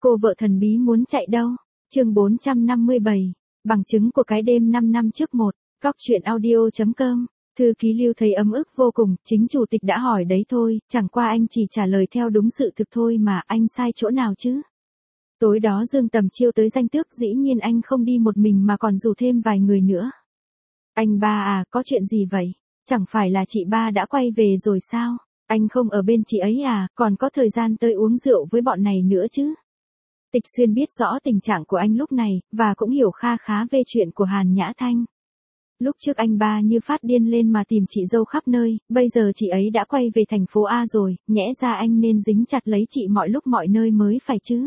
Cô vợ thần bí muốn chạy đâu? Chương 457. Bằng chứng của cái đêm 5 năm trước một. Góc truyện audio.com. Thư ký Lưu thấy ấm ức vô cùng, chính chủ tịch đã hỏi đấy thôi, chẳng qua anh chỉ trả lời theo đúng sự thực thôi mà, anh sai chỗ nào chứ? Tối đó Dương Tầm Chiêu tới danh tước, dĩ nhiên anh không đi một mình mà còn rủ thêm vài người nữa. Anh ba à, có chuyện gì vậy? Chẳng phải là chị ba đã quay về rồi sao? Anh không ở bên chị ấy à, còn có thời gian tới uống rượu với bọn này nữa chứ? Tịch Xuyên biết rõ tình trạng của anh lúc này, và cũng hiểu kha khá về chuyện của Hàn Nhã Thanh. Lúc trước anh ba như phát điên lên mà tìm chị dâu khắp nơi, bây giờ chị ấy đã quay về thành phố A rồi, nhẽ ra anh nên dính chặt lấy chị mọi lúc mọi nơi mới phải chứ.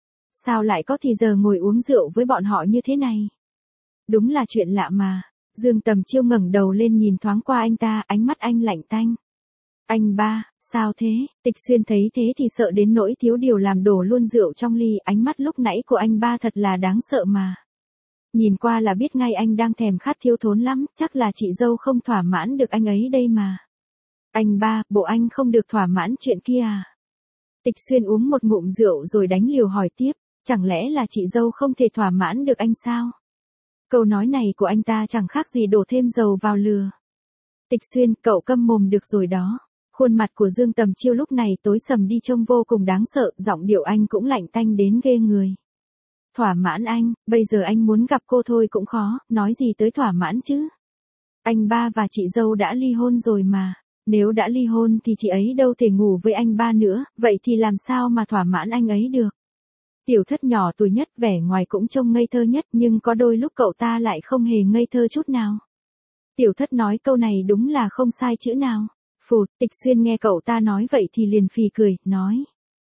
Sao lại có thì giờ ngồi uống rượu với bọn họ như thế này? Đúng là chuyện lạ mà. Dương Tầm Chiêu ngẩng đầu lên nhìn thoáng qua anh ta, ánh mắt anh lạnh tanh. Anh ba, sao thế? Tịch Xuyên thấy thế thì sợ đến nỗi thiếu điều làm đổ luôn rượu trong ly, ánh mắt lúc nãy của anh ba thật là đáng sợ mà. Nhìn qua là biết ngay anh đang thèm khát thiếu thốn lắm, chắc là chị dâu không thỏa mãn được anh ấy đây mà. Anh ba, bộ anh không được thỏa mãn chuyện kia à? Tịch Xuyên uống một ngụm rượu rồi đánh liều hỏi tiếp, chẳng lẽ là chị dâu không thể thỏa mãn được anh sao? Câu nói này của anh ta chẳng khác gì đổ thêm dầu vào lửa. Tịch Xuyên, cậu câm mồm được rồi đó. Khuôn mặt của Dương Tầm Chiêu lúc này tối sầm đi trông vô cùng đáng sợ, giọng điệu anh cũng lạnh tanh đến ghê người. Thỏa mãn anh, bây giờ anh muốn gặp cô thôi cũng khó, nói gì tới thỏa mãn chứ. Anh ba và chị dâu đã ly hôn rồi mà, nếu đã ly hôn thì chị ấy đâu thể ngủ với anh ba nữa, vậy thì làm sao mà thỏa mãn anh ấy được. Tiểu Thất nhỏ tuổi nhất, vẻ ngoài cũng trông ngây thơ nhất, nhưng có đôi lúc cậu ta lại không hề ngây thơ chút nào. Tiểu Thất nói câu này đúng là không sai chữ nào. Phụt, Tịch Xuyên nghe cậu ta nói vậy thì liền phì cười, nói.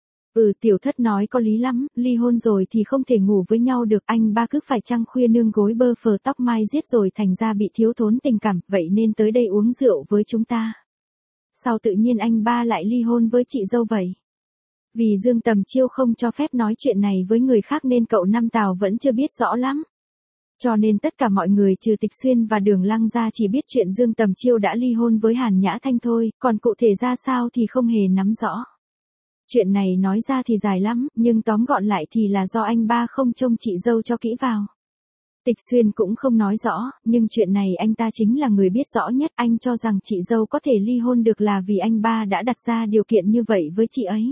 Tiểu Thất nói có lý lắm, ly hôn rồi thì không thể ngủ với nhau được, anh ba cứ phải trăng khuya nương gối bơ phờ tóc mai giết rồi thành ra bị thiếu thốn tình cảm, vậy nên tới đây uống rượu với chúng ta. Sao tự nhiên anh ba lại ly hôn với chị dâu vậy? Vì Dương Tầm Chiêu không cho phép nói chuyện này với người khác nên cậu Năm Tào vẫn chưa biết rõ lắm. Cho nên tất cả mọi người trừ Tịch Xuyên và Đường Lăng ra chỉ biết chuyện Dương Tầm Chiêu đã ly hôn với Hàn Nhã Thanh thôi, còn cụ thể ra sao thì không hề nắm rõ. Chuyện này nói ra thì dài lắm, nhưng tóm gọn lại thì là do anh ba không trông chị dâu cho kỹ vào. Tịch Xuyên cũng không nói rõ, nhưng chuyện này anh ta chính là người biết rõ nhất, anh cho rằng chị dâu có thể ly hôn được là vì anh ba đã đặt ra điều kiện như vậy với chị ấy.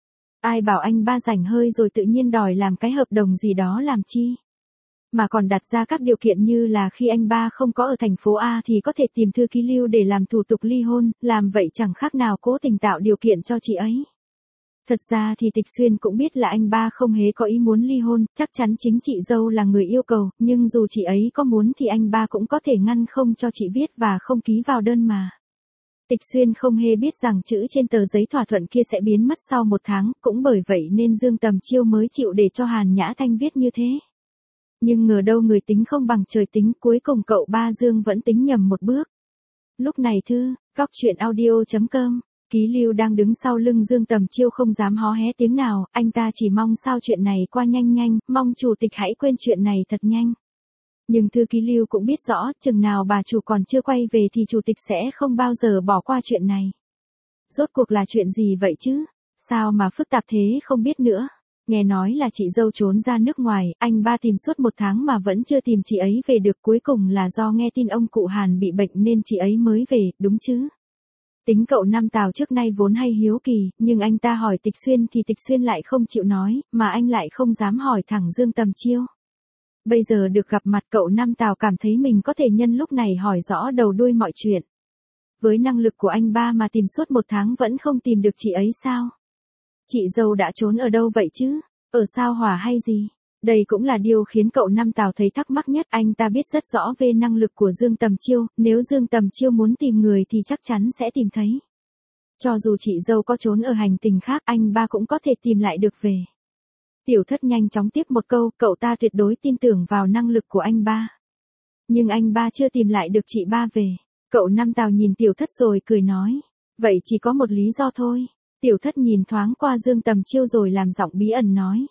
Ai bảo anh ba rảnh hơi rồi tự nhiên đòi làm cái hợp đồng gì đó làm chi. Mà còn đặt ra các điều kiện như là khi anh ba không có ở thành phố A thì có thể tìm thư ký Lưu để làm thủ tục ly hôn, làm vậy chẳng khác nào cố tình tạo điều kiện cho chị ấy. Thật ra thì Tịch Xuyên cũng biết là anh ba không hề có ý muốn ly hôn, chắc chắn chính chị dâu là người yêu cầu, nhưng dù chị ấy có muốn thì anh ba cũng có thể ngăn không cho chị viết và không ký vào đơn mà. Tịch Xuyên không hề biết rằng chữ trên tờ giấy thỏa thuận kia sẽ biến mất sau 1 tháng, cũng bởi vậy nên Dương Tầm Chiêu mới chịu để cho Hàn Nhã Thanh viết như thế. Nhưng ngờ đâu người tính không bằng trời tính, cuối cùng cậu ba Dương vẫn tính nhầm một bước. Lúc này góc truyện audio.com, Ký Lưu đang đứng sau lưng Dương Tầm Chiêu không dám hó hé tiếng nào, anh ta chỉ mong sao chuyện này qua nhanh nhanh, mong chủ tịch hãy quên chuyện này thật nhanh. Nhưng thư ký Lưu cũng biết rõ, chừng nào bà chủ còn chưa quay về thì chủ tịch sẽ không bao giờ bỏ qua chuyện này. Rốt cuộc là chuyện gì vậy chứ? Sao mà phức tạp thế không biết nữa. Nghe nói là chị dâu trốn ra nước ngoài, anh ba tìm suốt 1 tháng mà vẫn chưa tìm chị ấy về được, cuối cùng là do nghe tin ông cụ Hàn bị bệnh nên chị ấy mới về, đúng chứ? Tính cậu Năm Tào trước nay vốn hay hiếu kỳ, nhưng anh ta hỏi Tịch Xuyên thì Tịch Xuyên lại không chịu nói, mà anh lại không dám hỏi thẳng Dương Tầm Chiêu. Bây giờ được gặp mặt cậu Năm Tào cảm thấy mình có thể nhân lúc này hỏi rõ đầu đuôi mọi chuyện. Với năng lực của anh ba mà tìm suốt 1 tháng vẫn không tìm được chị ấy sao? Chị dâu đã trốn ở đâu vậy chứ? Ở sao Hỏa hay gì? Đây cũng là điều khiến cậu Năm Tào thấy thắc mắc nhất, anh ta biết rất rõ về năng lực của Dương Tầm Chiêu, nếu Dương Tầm Chiêu muốn tìm người thì chắc chắn sẽ tìm thấy. Cho dù chị dâu có trốn ở hành tinh khác, anh ba cũng có thể tìm lại được về. Tiểu Thất nhanh chóng tiếp một câu, cậu ta tuyệt đối tin tưởng vào năng lực của anh ba. Nhưng anh ba chưa tìm lại được chị ba về. Cậu Năm Tào nhìn Tiểu Thất rồi cười nói, vậy chỉ có một lý do thôi. Tiểu Thất nhìn thoáng qua Dương Tầm Chiêu rồi làm giọng bí ẩn nói.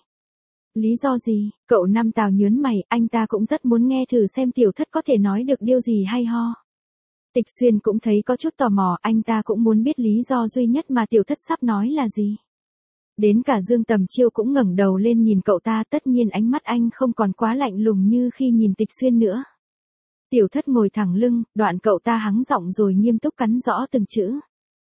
Lý do gì? Cậu Năm Tào nhớn mày, anh ta cũng rất muốn nghe thử xem Tiểu Thất có thể nói được điều gì hay ho. Tịch Xuyên cũng thấy có chút tò mò, anh ta cũng muốn biết lý do duy nhất mà Tiểu Thất sắp nói là gì. Đến cả Dương Tầm Chiêu cũng ngẩng đầu lên nhìn cậu ta, tất nhiên ánh mắt anh không còn quá lạnh lùng như khi nhìn Tịch Xuyên nữa. Tiểu Thất ngồi thẳng lưng, đoạn cậu ta hắng giọng rồi nghiêm túc cắn rõ từng chữ.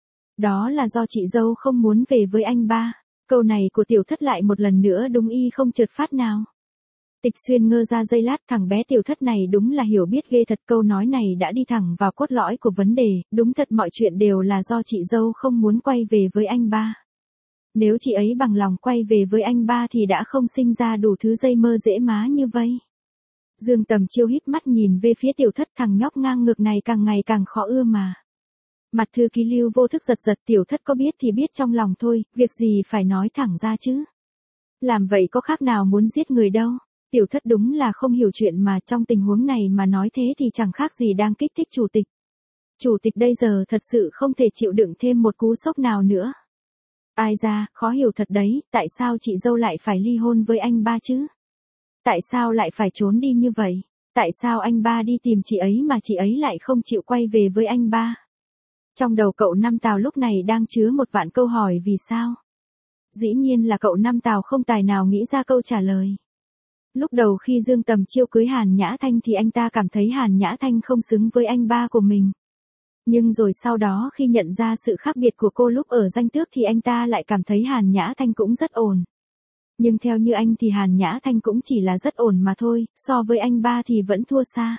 Đó là do chị dâu không muốn về với anh ba. Câu này của Tiểu Thất lại một lần nữa đúng y không trượt phát nào. Tịch Xuyên ngơ ra giây lát, thằng bé Tiểu Thất này đúng là hiểu biết ghê thật, câu nói này đã đi thẳng vào cốt lõi của vấn đề, đúng thật mọi chuyện đều là do chị dâu không muốn quay về với anh ba. Nếu chị ấy bằng lòng quay về với anh ba thì đã không sinh ra đủ thứ dây mơ dễ má như vậy. Dương Tầm Chiêu híp mắt nhìn về phía Tiểu Thất, thằng nhóc ngang ngược này càng ngày càng khó ưa mà. Mặt thư ký Lưu vô thức giật giật, Tiểu Thất có biết thì biết trong lòng thôi, việc gì phải nói thẳng ra chứ. Làm vậy có khác nào muốn giết người đâu. Tiểu Thất đúng là không hiểu chuyện mà, trong tình huống này mà nói thế thì chẳng khác gì đang kích thích chủ tịch. Chủ tịch bây giờ thật sự không thể chịu đựng thêm một cú sốc nào nữa. Ai ra, khó hiểu thật đấy, tại sao chị dâu lại phải ly hôn với anh ba chứ? Tại sao lại phải trốn đi như vậy? Tại sao anh ba đi tìm chị ấy mà chị ấy lại không chịu quay về với anh ba? Trong đầu cậu Năm Tào lúc này đang chứa một vạn câu hỏi vì sao? Dĩ nhiên là cậu Năm Tào không tài nào nghĩ ra câu trả lời. Lúc đầu khi Dương Tầm Chiêu cưới Hàn Nhã Thanh thì anh ta cảm thấy Hàn Nhã Thanh không xứng với anh ba của mình. Nhưng rồi sau đó khi nhận ra sự khác biệt của cô lúc ở Danh Tước thì anh ta lại cảm thấy Hàn Nhã Thanh cũng rất ổn. Nhưng theo như anh thì Hàn Nhã Thanh cũng chỉ là rất ổn mà thôi, so với anh ba thì vẫn thua xa.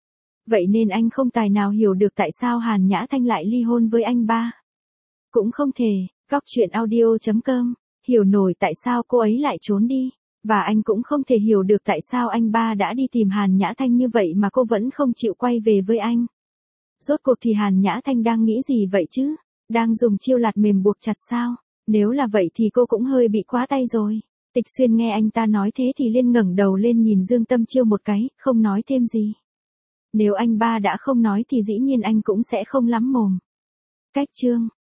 Vậy nên anh không tài nào hiểu được tại sao Hàn Nhã Thanh lại ly hôn với anh ba. Cũng không thể, Góc Truyện Audio.com, hiểu nổi tại sao cô ấy lại trốn đi. Và anh cũng không thể hiểu được tại sao anh ba đã đi tìm Hàn Nhã Thanh như vậy mà cô vẫn không chịu quay về với anh. Rốt cuộc thì Hàn Nhã Thanh đang nghĩ gì vậy chứ? Đang dùng chiêu lạt mềm buộc chặt sao? Nếu là vậy thì cô cũng hơi bị quá tay rồi. Tịch Xuyên nghe anh ta nói thế thì liên ngẩng đầu lên nhìn Dương Tầm Chiêu một cái, không nói thêm gì. Nếu anh ba đã không nói thì dĩ nhiên anh cũng sẽ không lắm mồm. Cách chương